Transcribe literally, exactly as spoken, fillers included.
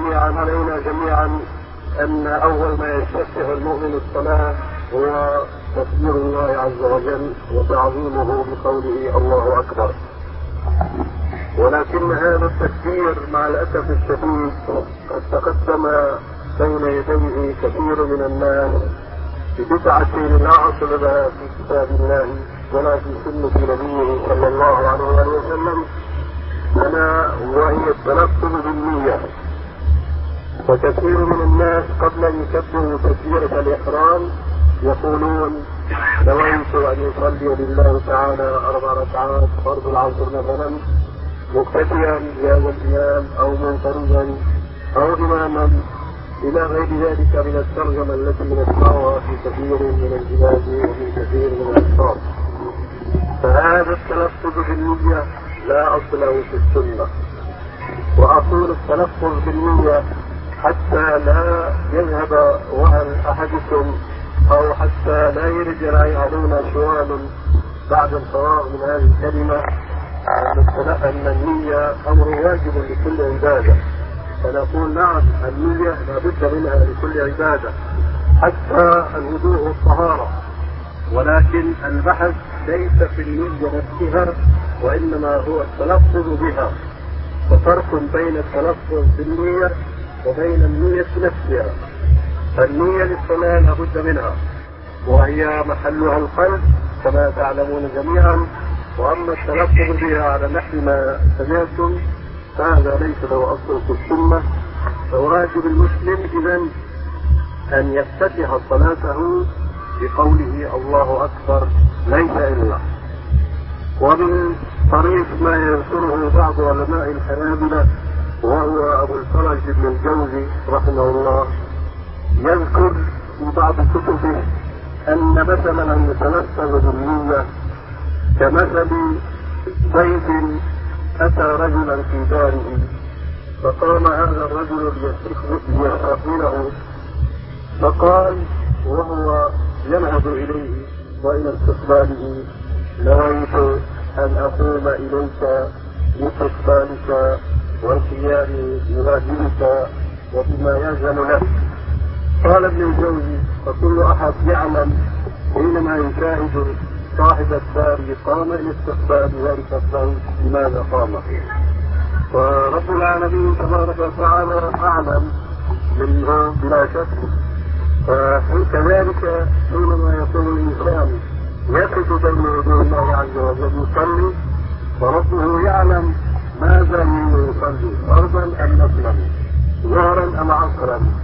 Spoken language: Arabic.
جميعا علينا جميعا أن أول ما يستفتح المؤمن الصلاة هو تكبير الله عز وجل وتعظيمه بقوله الله أكبر. ولكن هذا التكبير مع الأسف الشديد قد تقدم بين يديه كثير من الناس ببدعة لا أصل لها في كتاب الله ولا في سنة نبيه صلى الله عليه وسلم، ألا وهي التلفظ بالنية. وكثير من الناس قبل أن يكبروا تكبيرة الإحرام يقولون نويت أن يصلي لله تعالى أربع ركعات فرض العصر مثلا مقتديا بهذا الإمام أو منفردا أو إماما إلى غير ذلك من الترجمة التي نسمعها في كثير من البلاد وفي كثير من الأشخاص. فهذا التلفظ بالنية لا أصل له في السنة. وأقول التلفظ بالنية حتى لا يذهب وهن أحدكم أو حتى لا يرجع علينا سؤال بعد الفراغ من هذه الكلمة أن النية أمر واجب لكل عبادة، فنقول نعم النية لابد منها لكل عبادة حتى الوضوء والطهارة، ولكن البحث ليس في النية نفسها وإنما هو التلفظ بها. وفرق بين التلفظ بالنية وبين النية نفسها. فالنية للصلاة لابد منها وهي محلها القلب كما تعلمون جميعا، وأما التلفظ بها على نحو ما سمعتم فهذا ليس له أصل في السنة. فواجب المسلم إذن أن يفتتح صلاته بقوله الله أكبر ليس إلا. ومن طريق ما يذكره بعض علماء الحنابلة وهو أبو الفرج بن الجوزي رحمه الله يذكر في بعض كتبه أن مثلا يتلفظ بالنية كمثل زيد أتى رجلا في داره فقام هذا الرجل ليستقبله فقال وهو ينهض إليه وإلى استقباله نويت أن أقوم إليك باستقبالك والقيام بواجبك وبما يلزم لك. قال ابن الجوزي فكل أحد يعلم حينما يشاهد صاحب الدار قام إلى استقبال ذلك الدار لماذا قام. ورب العالمين تبارك وتعالى أعلم منه بلا شك. فكذلك حينما يكون الإنسان يقف بين يدي الله عز وجل يصلي وربه يعلم ماذا يصلي فرضا أم نفلا ظهرا أم عصرا